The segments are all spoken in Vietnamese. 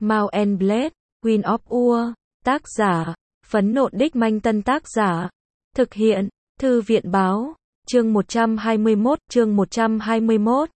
Mount and Blade, Queen of Ur, tác giả, Phấn Nộn Đích Manh Tân tác giả, thực hiện, Thư viện báo, chương 121.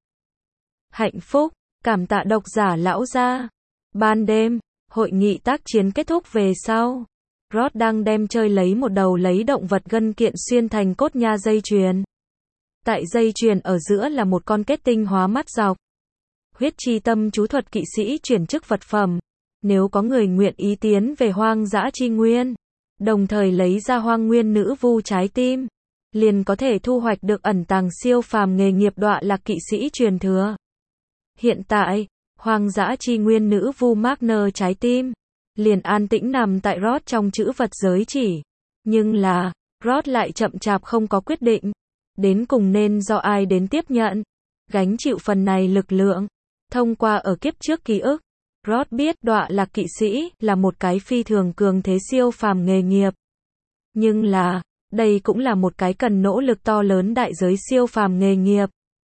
Hạnh phúc, cảm tạ độc giả lão gia. Ban đêm, hội nghị tác chiến kết thúc về sau. Rod đang đem chơi lấy một đầu lấy động vật gân kiện xuyên thành cốt nha dây chuyền. Tại dây chuyền ở giữa là một con kết tinh hóa mắt dọc. Huyết chi tâm chú thuật kỵ sĩ chuyển chức vật phẩm. Nếu có người nguyện ý tiến về hoang dã chi nguyên, đồng thời lấy ra hoang nguyên nữ vu trái tim, liền có thể thu hoạch được ẩn tàng siêu phàm nghề nghiệp đọa lạc kỵ sĩ truyền thừa. Hiện tại, hoang dã chi nguyên nữ vu Magner trái tim, liền an tĩnh nằm tại Rod trong chữ vật giới chỉ. Nhưng là, Rod lại chậm chạp không có quyết định. Đến cùng nên do ai đến tiếp nhận, gánh chịu phần này lực lượng. Thông qua ở kiếp trước ký ức, Rod biết đọa lạc kỵ sĩ là một cái phi thường cường thế siêu phàm nghề nghiệp. Nhưng là, đây cũng là một cái cần nỗ lực to lớn đại giới siêu phàm nghề nghiệp.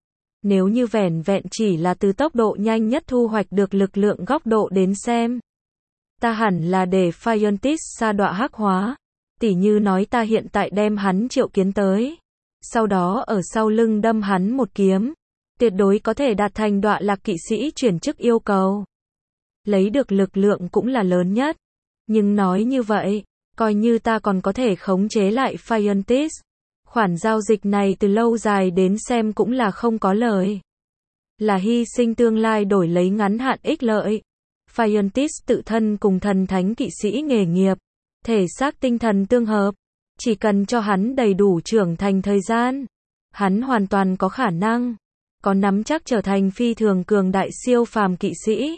Nếu như vẻn vẹn chỉ là từ tốc độ nhanh nhất thu hoạch được lực lượng góc độ đến xem, ta hẳn là để Phiontis sa đọa hắc hóa. Tỉ như nói ta hiện tại đem hắn triệu kiến tới, sau đó ở sau lưng đâm hắn một kiếm, tuyệt đối có thể đạt thành đọa lạc kỵ sĩ chuyển chức yêu cầu. Lấy được lực lượng cũng là lớn nhất. Nhưng nói như vậy, coi như ta còn có thể khống chế lại Phiontis, khoản giao dịch này từ lâu dài đến xem cũng là không có lời. Là hy sinh tương lai đổi lấy ngắn hạn ích lợi. Phiontis tự thân cùng thần thánh kỵ sĩ nghề nghiệp, thể xác tinh thần tương hợp. Chỉ cần cho hắn đầy đủ trưởng thành thời gian, hắn hoàn toàn có khả năng, có nắm chắc trở thành phi thường cường đại siêu phàm kỵ sĩ.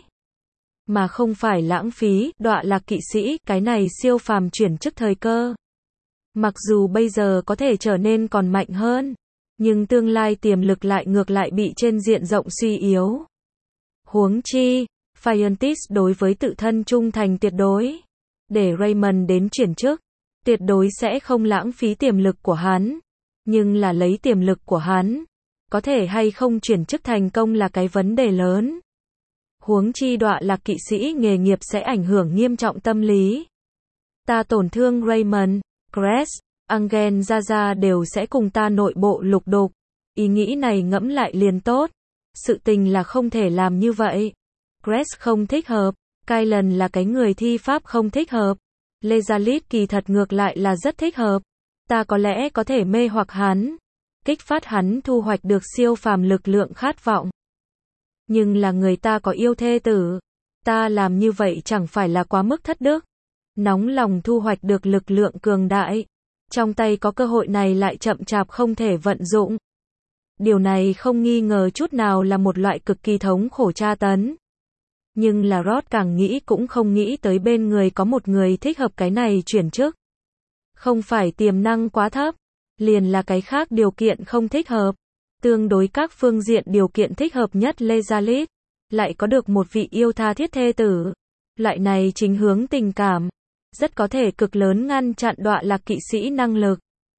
Mà không phải lãng phí đọa lạc kỵ sĩ cái này siêu phàm chuyển chức thời cơ. Mặc dù bây giờ có thể trở nên còn mạnh hơn, nhưng tương lai tiềm lực lại ngược lại bị trên diện rộng suy yếu. Huống chi, Phiontis đối với tự thân trung thành tuyệt đối. Để Raymond đến chuyển chức, tuyệt đối sẽ không lãng phí tiềm lực của hắn. Nhưng là lấy tiềm lực của hắn, có thể hay không chuyển chức thành công là cái vấn đề lớn. Huống chi đọa lạc kỵ sĩ nghề nghiệp sẽ ảnh hưởng nghiêm trọng tâm lý. Ta tổn thương Raymond, Cress, Angel Ra đều sẽ cùng ta nội bộ lục đục. Ý nghĩ này ngẫm lại liền tốt. Sự tình là không thể làm như vậy. Cress không thích hợp, Kylan là cái người thi pháp không thích hợp. Lezalit kỳ thật ngược lại là rất thích hợp. Ta có lẽ có thể mê hoặc hắn, kích phát hắn thu hoạch được siêu phàm lực lượng khát vọng. Nhưng là người ta có yêu thê tử, ta làm như vậy chẳng phải là quá mức thất đức. Nóng lòng thu hoạch được lực lượng cường đại, trong tay có cơ hội này lại chậm chạp không thể vận dụng. Điều này không nghi ngờ chút nào là một loại cực kỳ thống khổ tra tấn. Nhưng là Rod càng nghĩ cũng không nghĩ tới bên người có một người thích hợp cái này chuyển chức. Không phải tiềm năng quá thấp, liền là cái khác điều kiện không thích hợp. Tương đối các phương diện điều kiện thích hợp nhất Lezalit, lại có được một vị yêu tha thiết thê tử. Loại này chính hướng tình cảm, rất có thể cực lớn ngăn chặn đọa lạc kỵ sĩ năng lực.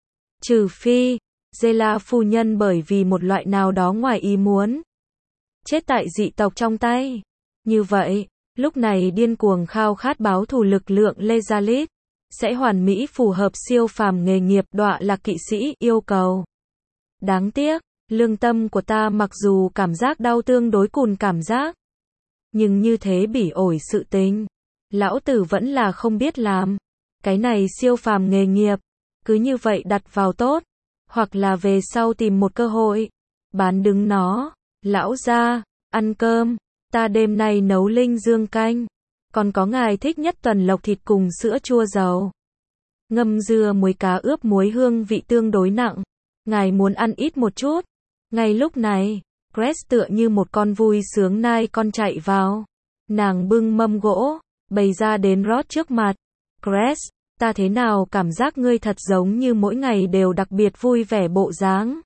Trừ phi, Zela phu nhân bởi vì một loại nào đó ngoài ý muốn, chết tại dị tộc trong tay. Như vậy, lúc này điên cuồng khao khát báo thù lực lượng Lezalit, sẽ hoàn mỹ phù hợp siêu phàm nghề nghiệp đọa lạc kỵ sĩ yêu cầu. Đáng tiếc, lương tâm của ta mặc dù cảm giác đau tương đối cùn cảm giác, nhưng như thế bỉ ổi sự tình, lão tử vẫn là không biết làm. Cái này siêu phàm nghề nghiệp, cứ như vậy đặt vào tốt, hoặc là về sau tìm một cơ hội, bán đứng nó. Lão gia, ăn cơm, ta đêm nay nấu linh dương canh, còn có ngài thích nhất tuần lộc thịt cùng sữa chua dầu. Ngâm dưa muối cá ướp muối hương vị tương đối nặng, ngài muốn ăn ít một chút. Ngay lúc này, Cress tựa như một con vui sướng nai con chạy vào. Nàng bưng mâm gỗ, bày ra đến Rod trước mặt. Cress, ta thế nào cảm giác ngươi thật giống như mỗi ngày đều đặc biệt vui vẻ bộ dáng.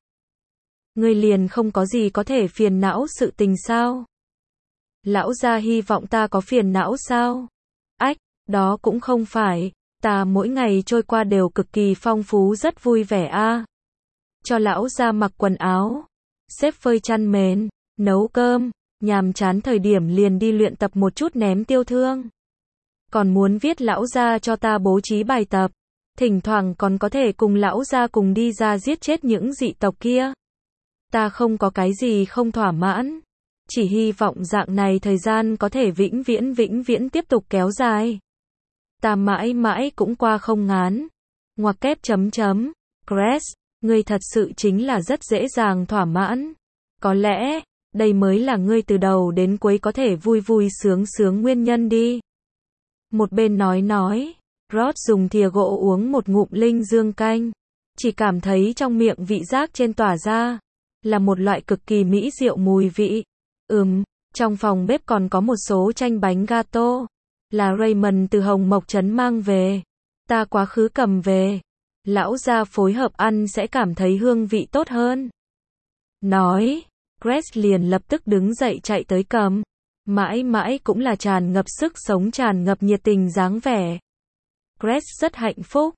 Ngươi liền không có gì có thể phiền não sự tình sao? Lão gia hy vọng ta có phiền não sao? Ách, đó cũng không phải, ta mỗi ngày trôi qua đều cực kỳ phong phú rất vui vẻ a. Cho lão gia mặc quần áo, xếp phơi chăn mền, nấu cơm, nhàm chán thời điểm liền đi luyện tập một chút ném tiêu thương. Còn muốn viết lão gia cho ta bố trí bài tập, thỉnh thoảng còn có thể cùng lão gia cùng đi ra giết chết những dị tộc kia. Ta không có cái gì không thỏa mãn, chỉ hy vọng dạng này thời gian có thể vĩnh viễn tiếp tục kéo dài. Ta mãi mãi cũng qua không ngán. Ngoặc kép chấm chấm. Cress, ngươi thật sự chính là rất dễ dàng thỏa mãn. Có lẽ, đây mới là ngươi từ đầu đến cuối có thể vui vui sướng sướng nguyên nhân đi. Một bên nói, Rod dùng thìa gỗ uống một ngụm linh dương canh. Chỉ cảm thấy trong miệng vị giác trên tỏa ra, là một loại cực kỳ mỹ diệu mùi vị. Trong phòng bếp còn có một số tranh bánh gato, là Raymond từ Hồng Mộc Trấn mang về. Ta quá khứ cầm về. Lão gia phối hợp ăn sẽ cảm thấy hương vị tốt hơn. Nói, Cress liền lập tức đứng dậy chạy tới cầm. Mãi mãi cũng là tràn ngập sức sống, tràn ngập nhiệt tình dáng vẻ. Cress rất hạnh phúc.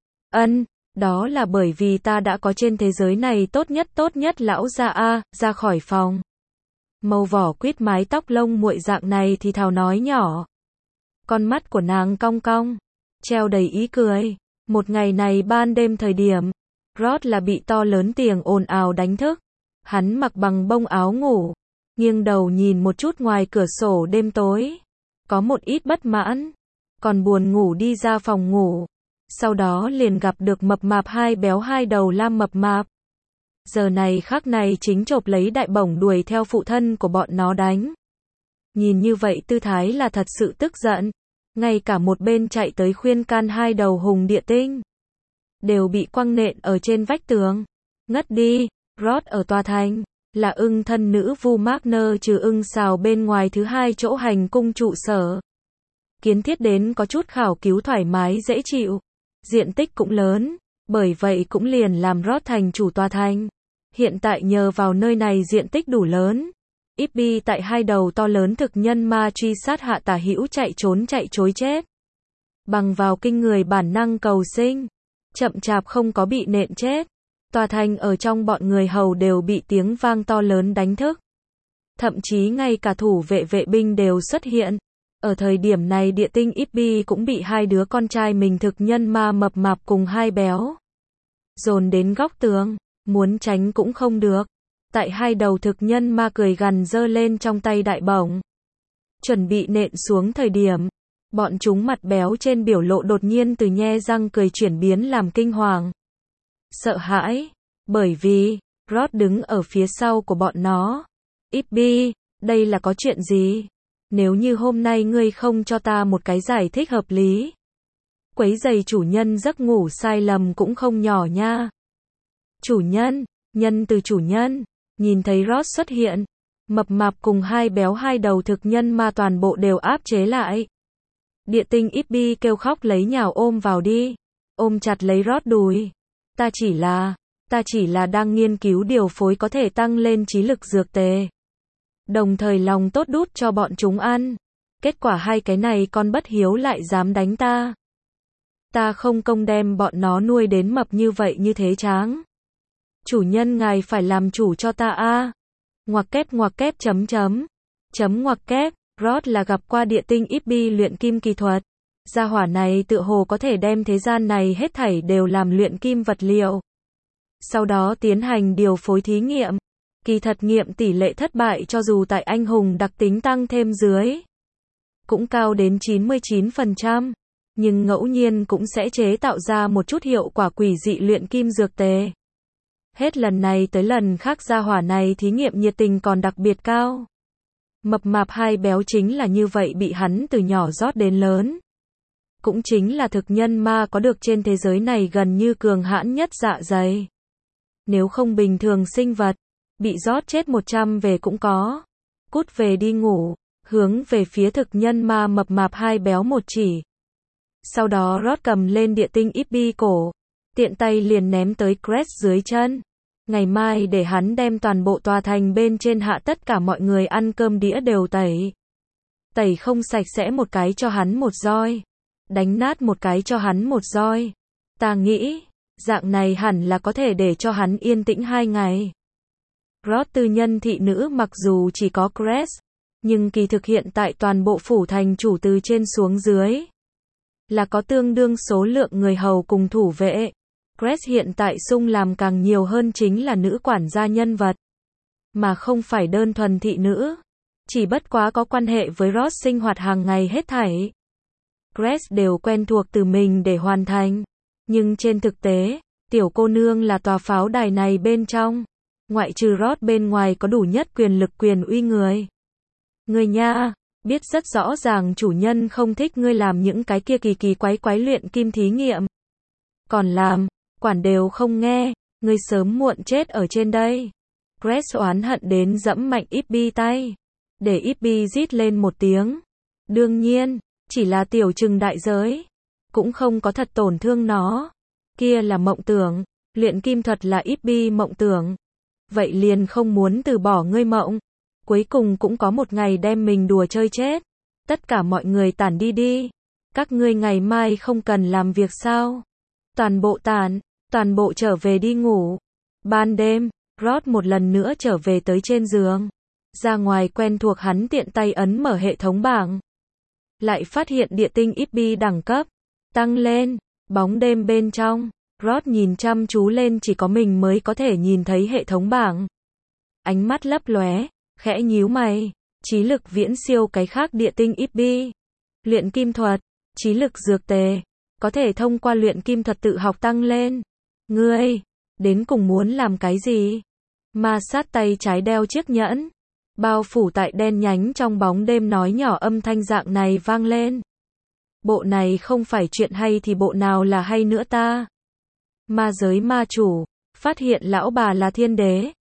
Đó là bởi vì ta đã có trên thế giới này tốt nhất lão gia ra khỏi phòng. Màu vỏ quýt mái tóc lông muội dạng này thì thào nói nhỏ. Con mắt của nàng cong cong, treo đầy ý cười. Một ngày này ban đêm thời điểm, Rod là bị to lớn tiếng ồn ào đánh thức. Hắn mặc bằng bông áo ngủ, nghiêng đầu nhìn một chút ngoài cửa sổ đêm tối. Có một ít bất mãn, còn buồn ngủ đi ra phòng ngủ. Sau đó liền gặp được mập mạp hai béo hai đầu lam mập mạp. Giờ này khắc này chính chộp lấy đại bổng đuổi theo phụ thân của bọn nó đánh. Nhìn như vậy tư thái là thật sự tức giận. Ngay cả một bên chạy tới khuyên can hai đầu hùng địa tinh, đều bị quăng nện ở trên vách tường. Ngất đi. Rod ở tòa thành, là ưng thân nữ vu Magner trừ ưng xào bên ngoài thứ hai chỗ hành cung trụ sở. Kiến thiết đến có chút khảo cứu thoải mái dễ chịu. Diện tích cũng lớn, bởi vậy cũng liền làm Rod thành chủ tòa thành. Hiện tại nhờ vào nơi này diện tích đủ lớn. Ippy tại hai đầu to lớn thực nhân ma truy sát hạ tả hữu chạy chối chết. Bằng vào kinh người bản năng cầu sinh, chậm chạp không có bị nện chết. Tòa thành ở trong bọn người hầu đều bị tiếng vang to lớn đánh thức. Thậm chí ngay cả thủ vệ binh đều xuất hiện. Ở thời điểm này địa tinh Ippy cũng bị hai đứa con trai mình thực nhân ma mập mạp cùng hai béo dồn đến góc tường, muốn tránh cũng không được. Tại hai đầu thực nhân ma cười gằn giơ lên trong tay đại bổng, chuẩn bị nện xuống thời điểm, bọn chúng mặt béo trên biểu lộ đột nhiên từ nhe răng cười chuyển biến làm kinh hoàng, sợ hãi, bởi vì Rod đứng ở phía sau của bọn nó. Ippy, đây là có chuyện gì? Nếu như hôm nay ngươi không cho ta một cái giải thích hợp lý, quấy rầy chủ nhân giấc ngủ sai lầm cũng không nhỏ nha. Chủ nhân, nhân từ chủ nhân. Nhìn thấy Rod xuất hiện, mập mạp cùng hai béo hai đầu thực nhân ma toàn bộ đều áp chế lại. Địa tinh Ippy kêu khóc lấy nhào ôm vào đi, ôm chặt lấy Rod đùi. Ta chỉ là đang nghiên cứu điều phối có thể tăng lên trí lực dược tề, đồng thời lòng tốt đút cho bọn chúng ăn. Kết quả hai cái này con bất hiếu lại dám đánh ta. Ta không công đem bọn nó nuôi đến mập như vậy như thế tráng. Chủ nhân ngài phải làm chủ cho ta a. Ngoặc kép chấm ngoặc kép. Rod là gặp qua địa tinh Ippy luyện kim kỳ thuật. Gia hỏa này tựa hồ có thể đem thế gian này hết thảy đều làm luyện kim vật liệu. Sau đó tiến hành điều phối thí nghiệm. Kỳ thật nghiệm tỷ lệ thất bại cho dù tại anh hùng đặc tính tăng thêm dưới, cũng cao đến 99%. Nhưng ngẫu nhiên cũng sẽ chế tạo ra một chút hiệu quả quỷ dị luyện kim dược tề. Hết lần này tới lần khác gia hỏa này thí nghiệm nhiệt tình còn đặc biệt cao. Mập mạp hai béo chính là như vậy bị hắn từ nhỏ rót đến lớn. Cũng chính là thực nhân ma có được trên thế giới này gần như cường hãn nhất dạ dày. Nếu không bình thường sinh vật, bị rót chết 100 về cũng có. Cút về đi ngủ, hướng về phía thực nhân ma mập mạp hai béo một chỉ. Sau đó Rod cầm lên địa tinh Ippy cổ, tiện tay liền ném tới Cress dưới chân. Ngày mai để hắn đem toàn bộ tòa thành bên trên hạ tất cả mọi người ăn cơm đĩa đều tẩy. Tẩy không sạch sẽ một cái cho hắn một roi. Đánh nát một cái cho hắn một roi. Ta nghĩ, dạng này hẳn là có thể để cho hắn yên tĩnh 2 ngày. Rod tư nhân thị nữ mặc dù chỉ có Cress, Nhưng kỳ thực hiện tại toàn bộ phủ thành chủ từ trên xuống dưới là có tương đương số lượng người hầu cùng thủ vệ. Grace hiện tại sung làm càng nhiều hơn chính là nữ quản gia nhân vật, mà không phải đơn thuần thị nữ. Chỉ bất quá có quan hệ với Ross sinh hoạt hàng ngày hết thảy. Grace đều quen thuộc từ mình để hoàn thành. Nhưng trên thực tế, tiểu cô nương là tòa pháo đài này bên trong. Ngoại trừ Ross bên ngoài có đủ nhất quyền lực quyền uy người. Người nha, biết rất rõ ràng chủ nhân không thích ngươi làm những cái kia kỳ kỳ quái quái luyện kim thí nghiệm. Còn làm, quản đều không nghe, ngươi sớm muộn chết ở trên đây. Grace oán hận đến giẫm mạnh Ibby tay. Để Ibby rít lên một tiếng. Đương nhiên, chỉ là tiểu trừng đại giới. Cũng không có thật tổn thương nó. Kia là mộng tưởng. Luyện kim thuật là Ibby mộng tưởng. Vậy liền không muốn từ bỏ ngươi mộng. Cuối cùng cũng có một ngày đem mình đùa chơi chết. Tất cả mọi người tản đi đi. Các ngươi ngày mai không cần làm việc sao? Toàn bộ trở về đi ngủ. Ban đêm, Ross một lần nữa trở về tới trên giường. Ra ngoài quen thuộc hắn tiện tay ấn mở hệ thống bảng. Lại phát hiện địa tinh Ibby đẳng cấp tăng lên. Bóng đêm bên trong, Ross nhìn chăm chú lên chỉ có mình mới có thể nhìn thấy hệ thống bảng. Ánh mắt lấp lóe, khẽ nhíu mày. Trí lực viễn siêu cái khác địa tinh Ibby. Luyện kim thuật, trí lực dược tề, có thể thông qua luyện kim thuật tự học tăng lên. Ngươi, đến cùng muốn làm cái gì? Ma sát tay trái đeo chiếc nhẫn. Bao phủ tại đen nhánh trong bóng đêm nói nhỏ âm thanh dạng này vang lên. Bộ này không phải chuyện hay thì bộ nào là hay nữa ta? Ma giới ma chủ, phát hiện lão bà là thiên đế.